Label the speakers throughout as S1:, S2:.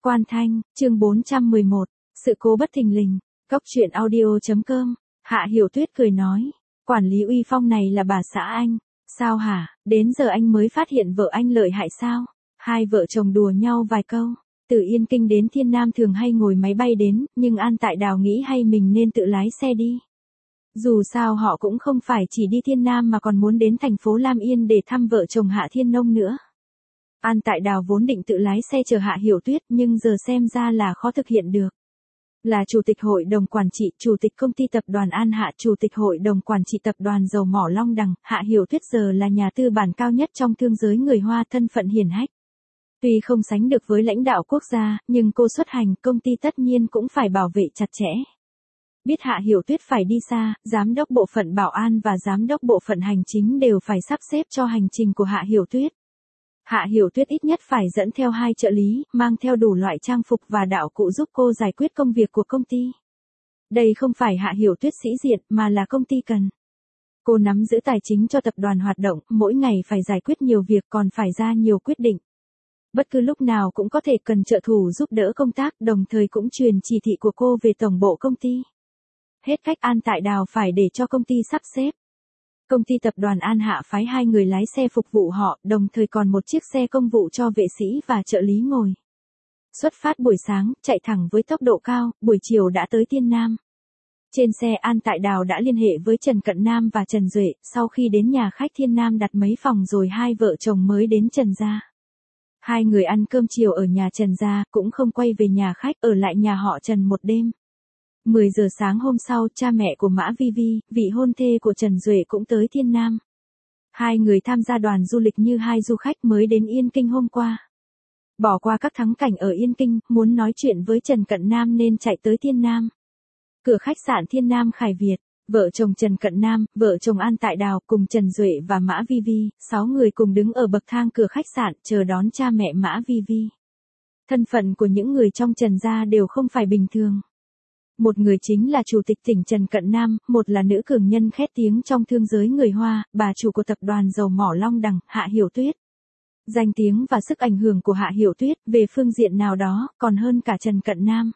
S1: Quan Thanh, chương 411, sự cố bất thình lình, Cốc truyện audio.com, Hạ Hiểu Tuyết cười nói, quản lý uy phong này là bà xã anh, sao hả, đến giờ anh mới phát hiện vợ anh lợi hại sao, hai vợ chồng đùa nhau vài câu, từ Yên Kinh đến Thiên Nam thường hay ngồi máy bay đến, nhưng An Tại Đào nghĩ hay mình nên tự lái xe đi. Dù sao họ cũng không phải chỉ đi Thiên Nam mà còn muốn đến thành phố Lam Yên để thăm vợ chồng Hạ Thiên Nông nữa. An Tại Đào vốn định tự lái xe chờ Hạ Hiểu Tuyết nhưng giờ xem ra là khó thực hiện được. Là Chủ tịch Hội đồng Quản trị, Chủ tịch Công ty Tập đoàn An Hạ, Chủ tịch Hội đồng Quản trị Tập đoàn Dầu mỏ Long Đằng, Hạ Hiểu Tuyết giờ là nhà tư bản cao nhất trong thương giới người Hoa, thân phận hiển hách. Tuy không sánh được với lãnh đạo quốc gia, nhưng cô xuất hành công ty tất nhiên cũng phải bảo vệ chặt chẽ. Biết Hạ Hiểu Tuyết phải đi xa, giám đốc bộ phận bảo an và giám đốc bộ phận hành chính đều phải sắp xếp cho hành trình của Hạ Hiểu Tuyết. Hạ Hiểu Tuyết ít nhất phải dẫn theo 2 trợ lý, mang theo đủ loại trang phục và đạo cụ giúp cô giải quyết công việc của công ty. Đây không phải Hạ Hiểu Tuyết sĩ diện mà là công ty cần. Cô nắm giữ tài chính cho tập đoàn hoạt động, mỗi ngày phải giải quyết nhiều việc còn phải ra nhiều quyết định. Bất cứ lúc nào cũng có thể cần trợ thủ giúp đỡ công tác, đồng thời cũng truyền chỉ thị của cô về tổng bộ công ty. Hết cách An Tại Đào phải để cho công ty sắp xếp. Công ty tập đoàn An Hạ phái 2 người lái xe phục vụ họ, đồng thời còn một chiếc xe công vụ cho vệ sĩ và trợ lý ngồi. Xuất phát buổi sáng, chạy thẳng với tốc độ cao, buổi chiều đã tới Thiên Nam. Trên xe An Tại Đào đã liên hệ với Trần Cận Nam và Trần Duệ, sau khi đến nhà khách Thiên Nam đặt mấy phòng rồi hai vợ chồng mới đến Trần gia. Hai người ăn cơm chiều ở nhà Trần gia, cũng không quay về nhà khách, ở lại nhà họ Trần một đêm. 10 giờ sáng hôm sau, cha mẹ của Mã Vi Vi, vị hôn thê của Trần Duệ cũng tới Thiên Nam. Hai người tham gia đoàn du lịch như hai du khách mới đến Yên Kinh hôm qua. Bỏ qua các thắng cảnh ở Yên Kinh, muốn nói chuyện với Trần Cận Nam nên chạy tới Thiên Nam. Cửa khách sạn Thiên Nam Khải Việt, vợ chồng Trần Cận Nam, vợ chồng An Tại Đào cùng Trần Duệ và Mã Vi Vi, 6 người cùng đứng ở bậc thang cửa khách sạn chờ đón cha mẹ Mã Vi Vi. Thân phận của những người trong Trần gia đều không phải bình thường. Một người chính là Chủ tịch tỉnh Trần Cận Nam, một là nữ cường nhân khét tiếng trong thương giới người Hoa, bà chủ của tập đoàn Dầu mỏ Long Đằng, Hạ Hiểu Tuyết. Danh tiếng và sức ảnh hưởng của Hạ Hiểu Tuyết về phương diện nào đó còn hơn cả Trần Cận Nam.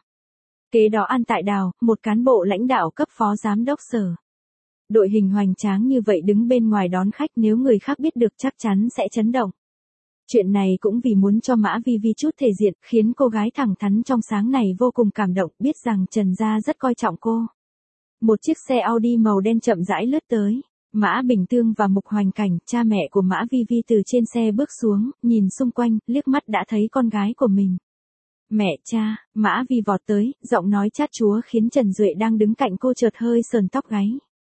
S1: Kế đó An Tại Đào, một cán bộ lãnh đạo cấp phó giám đốc sở. Đội hình hoành tráng như vậy đứng bên ngoài đón khách, nếu người khác biết được chắc chắn sẽ chấn động. Chuyện này cũng vì muốn cho Mã Vi Vi chút thể diện, khiến cô gái thẳng thắn trong sáng này vô cùng cảm động, biết rằng Trần gia rất coi trọng cô. Một chiếc xe Audi màu đen chậm rãi lướt tới. Mã Bình Tương và Mục Hoành Cảnh, cha mẹ của Mã Vi Vi từ trên xe bước xuống, nhìn xung quanh, liếc mắt đã thấy con gái của mình. Mẹ cha, Mã Vi vọt tới, giọng nói chát chúa khiến Trần Duệ đang đứng cạnh cô chợt hơi sờn tóc gáy.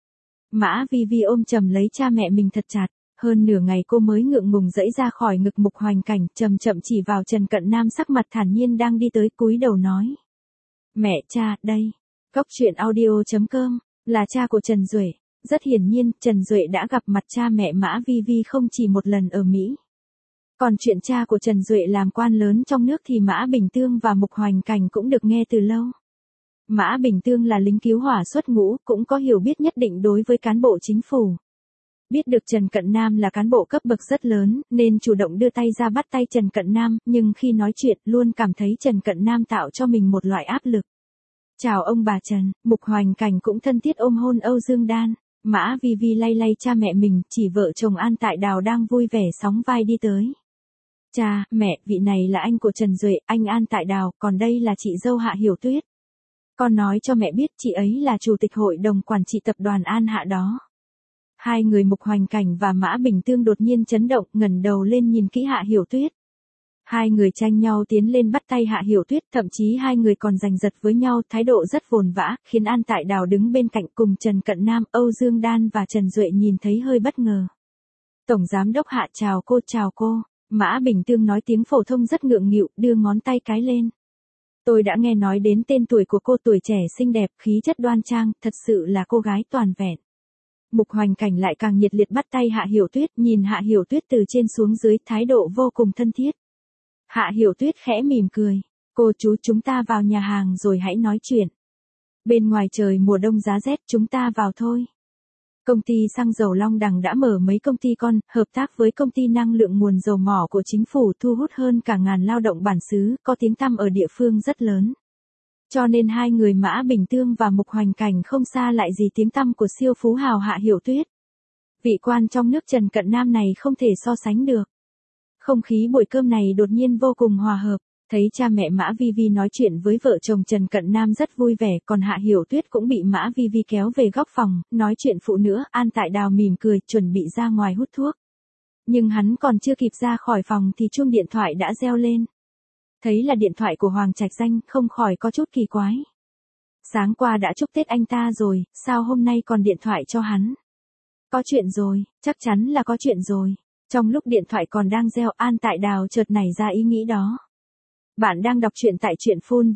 S1: Mã Vi Vi ôm chầm lấy cha mẹ mình thật chặt. Hơn nửa ngày cô mới ngượng ngùng giãy ra khỏi ngực Mục Hoành Cảnh, chậm chậm chỉ vào Trần Cận Nam sắc mặt thản nhiên đang đi tới, cúi đầu nói. Mẹ cha, đây. Cốc truyện audio.com, là cha của Trần Duệ. Rất hiển nhiên, Trần Duệ đã gặp mặt cha mẹ Mã Vi Vi không chỉ một lần ở Mỹ. Còn chuyện cha của Trần Duệ làm quan lớn trong nước thì Mã Bình Tương và Mục Hoành Cảnh cũng được nghe từ lâu. Mã Bình Tương là lính cứu hỏa xuất ngũ, cũng có hiểu biết nhất định đối với cán bộ chính phủ. Biết được Trần Cận Nam là cán bộ cấp bậc rất lớn, nên chủ động đưa tay ra bắt tay Trần Cận Nam, nhưng khi nói chuyện, luôn cảm thấy Trần Cận Nam tạo cho mình một loại áp lực. Chào ông bà Trần, Mục Hoành Cảnh cũng thân thiết ôm hôn Âu Dương Đan. Mã Vi Vi lay lay cha mẹ mình, chỉ vợ chồng An Tại Đào đang vui vẻ sóng vai đi tới. Cha, mẹ, vị này là anh của Trần Duệ, anh An Tại Đào, còn đây là chị dâu Hạ Hiểu Tuyết. Con nói cho mẹ biết chị ấy là Chủ tịch Hội đồng Quản trị Tập đoàn An Hạ đó. Hai người Mục Hoành Cảnh và Mã Bình Tương đột nhiên chấn động, ngẩng đầu lên nhìn kỹ Hạ Hiểu Tuyết. Hai người tranh nhau tiến lên bắt tay Hạ Hiểu Tuyết, thậm chí hai người còn giành giật với nhau, thái độ rất vồn vã, khiến An Tại Đào đứng bên cạnh cùng Trần Cận Nam, Âu Dương Đan và Trần Duệ nhìn thấy hơi bất ngờ. Tổng giám đốc Hạ chào cô, chào cô. Mã Bình Tương nói tiếng phổ thông rất ngượng nghịu, đưa ngón tay cái lên. Tôi đã nghe nói đến tên tuổi của cô, tuổi trẻ xinh đẹp, khí chất đoan trang, thật sự là cô gái toàn vẹn. Mục Hoành Cảnh lại càng nhiệt liệt bắt tay Hạ Hiểu Tuyết, nhìn Hạ Hiểu Tuyết từ trên xuống dưới, thái độ vô cùng thân thiết. Hạ Hiểu Tuyết khẽ mỉm cười. Cô chú, chúng ta vào nhà hàng rồi hãy nói chuyện. Bên ngoài trời mùa đông giá rét, chúng ta vào thôi. Công ty xăng dầu Long Đằng đã mở mấy công ty con, hợp tác với công ty năng lượng nguồn dầu mỏ của chính phủ thu hút hơn cả ngàn lao động bản xứ, có tiếng tăm ở địa phương rất lớn. Cho nên hai người Mã Bình Tương và Mục Hoành Cảnh không xa lại gì tiếng tăm của siêu phú hào Hạ Hiểu Tuyết. Vị quan trong nước Trần Cận Nam này không thể so sánh được. Không khí buổi cơm này đột nhiên vô cùng hòa hợp. Thấy cha mẹ Mã Vi Vi nói chuyện với vợ chồng Trần Cận Nam rất vui vẻ, còn Hạ Hiểu Tuyết cũng bị Mã Vi Vi kéo về góc phòng, nói chuyện phụ nữa. An Tại Đào mỉm cười, chuẩn bị ra ngoài hút thuốc. Nhưng hắn còn chưa kịp ra khỏi phòng thì chuông điện thoại đã reo lên. Thấy là điện thoại của Hoàng Trạch Danh, không khỏi có chút kỳ quái. Sáng qua đã chúc Tết anh ta rồi, sao hôm nay còn điện thoại cho hắn? Có chuyện rồi, chắc chắn là có chuyện rồi. Trong lúc điện thoại còn đang reo, An Tại Đào chợt nảy ra ý nghĩ đó. Bạn đang đọc truyện tại truyện phun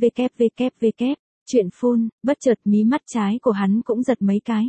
S1: www. Truyện phun, bất chợt mí mắt trái của hắn cũng giật mấy cái.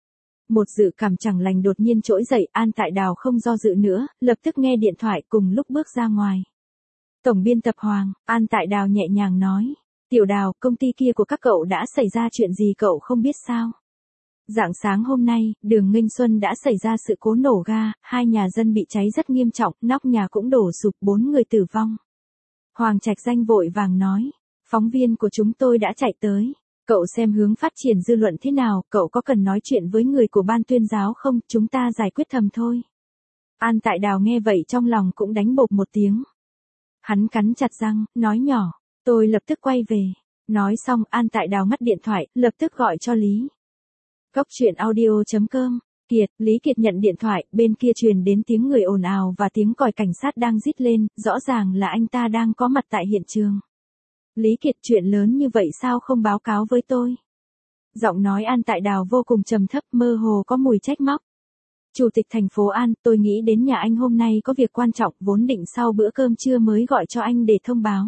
S1: Một dự cảm chẳng lành đột nhiên trỗi dậy, An Tại Đào không do dự nữa, lập tức nghe điện thoại cùng lúc bước ra ngoài. Tổng biên tập Hoàng, An Tại Đào nhẹ nhàng nói. Tiểu Đào, công ty kia của các cậu đã xảy ra chuyện gì cậu không biết sao? Rạng sáng hôm nay, đường Nghênh Xuân đã xảy ra sự cố nổ ga, 2 nhà dân bị cháy rất nghiêm trọng, nóc nhà cũng đổ sụp, 4 người tử vong. Hoàng Trạch Danh vội vàng nói, phóng viên của chúng tôi đã chạy tới. Cậu xem hướng phát triển dư luận thế nào, cậu có cần nói chuyện với người của ban tuyên giáo không, chúng ta giải quyết thầm thôi. An Tại Đào nghe vậy trong lòng cũng đánh bộp một tiếng. Hắn cắn chặt răng, nói nhỏ, tôi lập tức quay về. Nói xong, An Tại Đào ngắt điện thoại, lập tức gọi cho Lý. Góc truyện audio.com. Kiệt, Lý Kiệt nhận điện thoại, bên kia truyền đến tiếng người ồn ào và tiếng còi cảnh sát đang rít lên, rõ ràng là anh ta đang có mặt tại hiện trường. Lý Kiệt, chuyện lớn như vậy sao không báo cáo với tôi? Giọng nói An Tại Đào vô cùng trầm thấp, mơ hồ có mùi trách móc. Chủ tịch thành phố An, tôi nghĩ đến nhà anh hôm nay có việc quan trọng, vốn định sau bữa cơm trưa mới gọi cho anh để thông báo.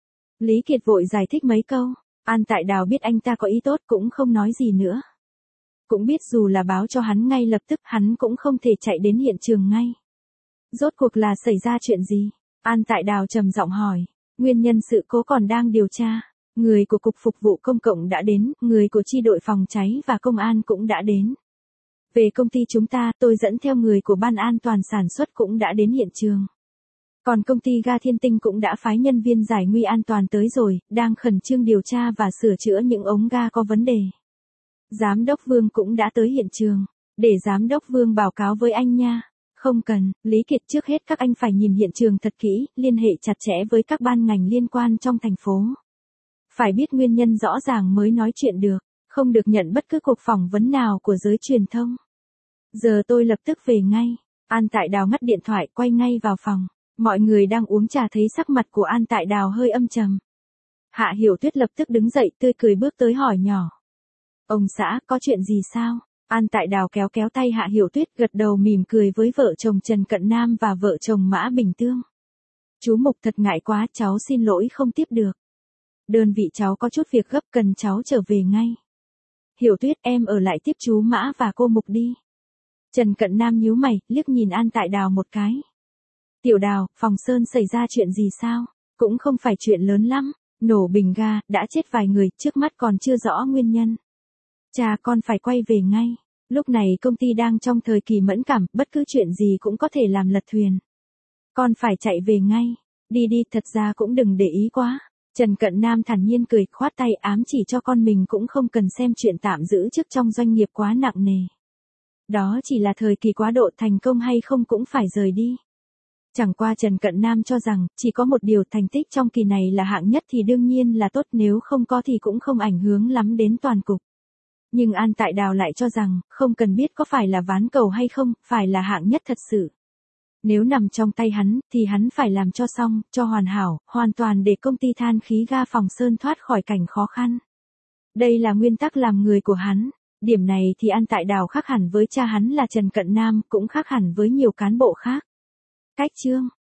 S1: Lý Kiệt vội giải thích mấy câu, An Tại Đào biết anh ta có ý tốt cũng không nói gì nữa. Cũng biết dù là báo cho hắn ngay lập tức hắn cũng không thể chạy đến hiện trường ngay. Rốt cuộc là xảy ra chuyện gì? An Tại Đào trầm giọng hỏi. Nguyên nhân sự cố còn đang điều tra. Người của Cục Phục vụ Công cộng đã đến, người của chi đội phòng cháy và công an cũng đã đến. Về công ty chúng ta, tôi dẫn theo người của Ban An toàn sản xuất cũng đã đến hiện trường. Còn công ty ga Thiên Tinh cũng đã phái nhân viên giải nguy an toàn tới rồi, đang khẩn trương điều tra và sửa chữa những ống ga có vấn đề. Giám đốc Vương cũng đã tới hiện trường. Để Giám đốc Vương báo cáo với anh nha. Không cần, Lý Kiệt, trước hết các anh phải nhìn hiện trường thật kỹ, liên hệ chặt chẽ với các ban ngành liên quan trong thành phố. Phải biết nguyên nhân rõ ràng mới nói chuyện được, không được nhận bất cứ cuộc phỏng vấn nào của giới truyền thông. Giờ tôi lập tức về ngay. An Tại Đào ngắt điện thoại, quay ngay vào phòng. Mọi người đang uống trà thấy sắc mặt của An Tại Đào hơi âm trầm. Hạ Hiểu Tuyết lập tức đứng dậy tươi cười bước tới hỏi nhỏ. Ông xã, có chuyện gì sao? An Tại Đào kéo kéo tay Hạ Hiểu Tuyết, gật đầu mỉm cười với vợ chồng Trần Cận Nam và vợ chồng Mã Bình Tương. Chú Mục thật ngại quá, cháu xin lỗi không tiếp được. Đơn vị cháu có chút việc gấp cần cháu trở về ngay. Hiểu Tuyết, em ở lại tiếp chú Mã và cô Mục đi. Trần Cận Nam nhíu mày, liếc nhìn An Tại Đào một cái. Tiểu Đào, phòng Sơn xảy ra chuyện gì sao? Cũng không phải chuyện lớn lắm. Nổ bình ga, đã chết vài người, trước mắt còn chưa rõ nguyên nhân. Cha con phải quay về ngay. Lúc này công ty đang trong thời kỳ mẫn cảm, bất cứ chuyện gì cũng có thể làm lật thuyền. Con phải chạy về ngay. Đi đi, thật ra cũng đừng để ý quá. Trần Cận Nam thản nhiên cười, khoát tay ám chỉ cho con mình cũng không cần xem chuyện tạm giữ chức trong doanh nghiệp quá nặng nề. Đó chỉ là thời kỳ quá độ, thành công hay không cũng phải rời đi. Chẳng qua Trần Cận Nam cho rằng, chỉ có một điều, thành tích trong kỳ này là hạng nhất thì đương nhiên là tốt, nếu không có thì cũng không ảnh hưởng lắm đến toàn cục. Nhưng An Tại Đào lại cho rằng, không cần biết có phải là ván cầu hay không, phải là hạng nhất thật sự. Nếu nằm trong tay hắn, thì hắn phải làm cho xong, cho hoàn hảo, hoàn toàn để công ty than khí ga Phòng Sơn thoát khỏi cảnh khó khăn. Đây là nguyên tắc làm người của hắn. Điểm này thì An Tại Đào khác hẳn với cha hắn là Trần Cận Nam, cũng khác hẳn với nhiều cán bộ khác. Cách chương